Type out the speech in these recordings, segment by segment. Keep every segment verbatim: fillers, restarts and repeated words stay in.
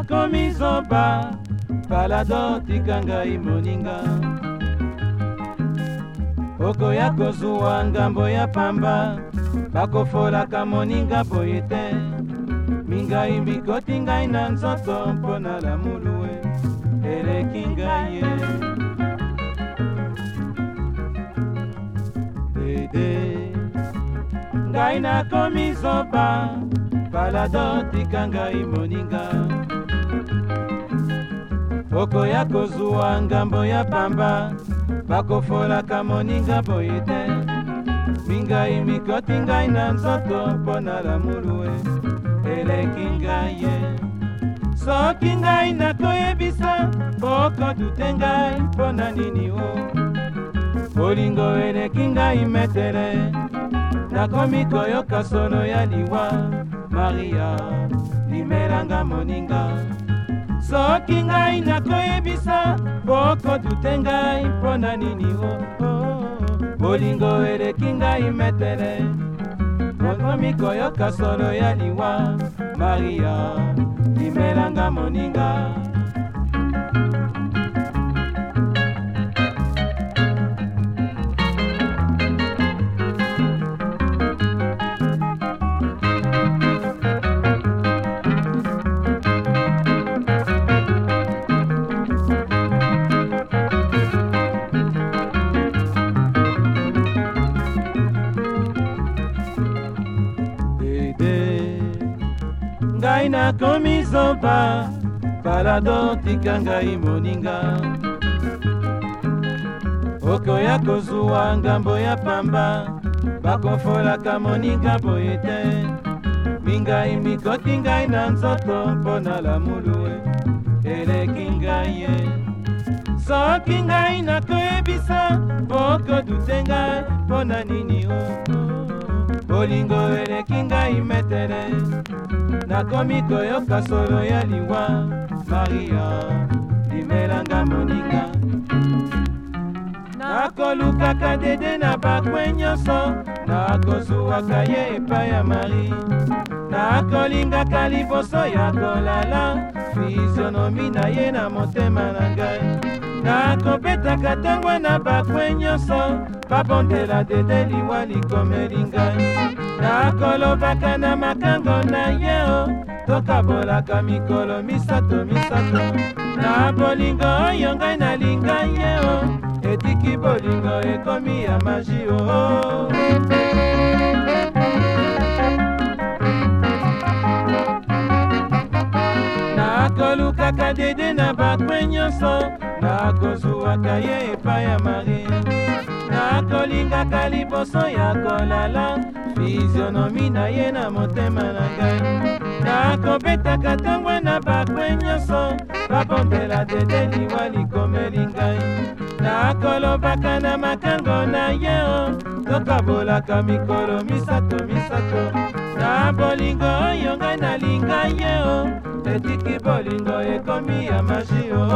nakomi zoba palado tika ngai moninga okoya kozwa ngambo ya pamba bakofolaka moninga boye te mingai mikoti ngai na nzoto mpo na lamulue eleki ngai ye dede ngai nakomi zoba palado tika ngai moninga okoya kozwa ngambo ya pamba bakofolaka moninga boye te mingai mikoti ngai na nzoto mpo na lamulue eleki ngai ye soki ngai nakoyebisa bokodute ngai mpo na nini o bolingo eleki ngai metere nakomi koyoka solo ya liwa maria limelanga moninga soki ngai nakoyebisa bokodute ngai mpo na nini o bolingo eleki ngai metere nakomi koyoka solo ya liwa maria limelanga moninga ngai nakomi zoba palado tika ngai moninga okoya kozwa ngambo ya pamba bakofolaka moninga boye te mingai mikoti ngai na nzoto mpo na lamulue eleki ngai ye soki ngai nakoyebisa bokodute ngai mpo na nini o bolingo eleki ngai metere nakomi koyoka solo ya liwa maria limelanga moninga nakolukaka dede na bakwe nyonso nakozwaka ye epai ya mari nakolingaka liboso ya kolala fizionomi na ye na motema na ngai nakobetaka ntango na bakwe nyonso babondela dede liwa likomeli ngai nakolobaka na makango na ye o tokabolaka mikolo misato misato na bolingo oyo ngai nalinga ye o etiki bolingo ekomi ya magi o nakolukaka dede na bakwe nyonso nakozwaka ye epai ya mari nakolingaka liboso ya kolala fizionomi na ye na motema na ngai nakobetaka ntango na bakwe nyonso babondela dede liwa likomeli ngai nakolobaka na makango na ye o tokabolaka mikolo misato misato na bolingo oyo ngai nalinga ye o etiki bolingo ekomi ya magi o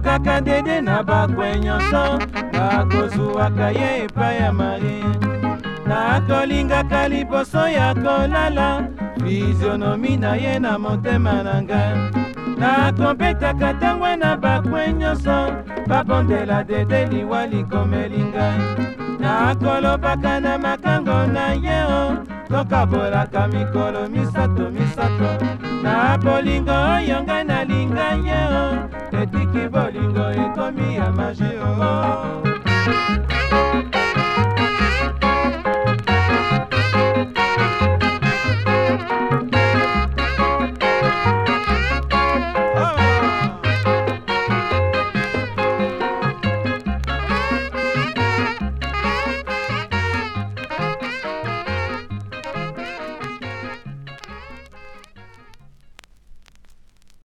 kaka dede na bakwe nyonso nakozwaka ye epai ya Marie. Nakolingaka liboso ya kolala fizionomi na ye na motema na ngai. Nakobetaka tangwe na bakwe nyonso babondela dede liwa likomeli ngai. Nakolobaka na makango na ye o tokabolaka mikolo misato misato. Na bolingo oyo ngai nalinga ye o etiki bolingo ekomi ya magie o.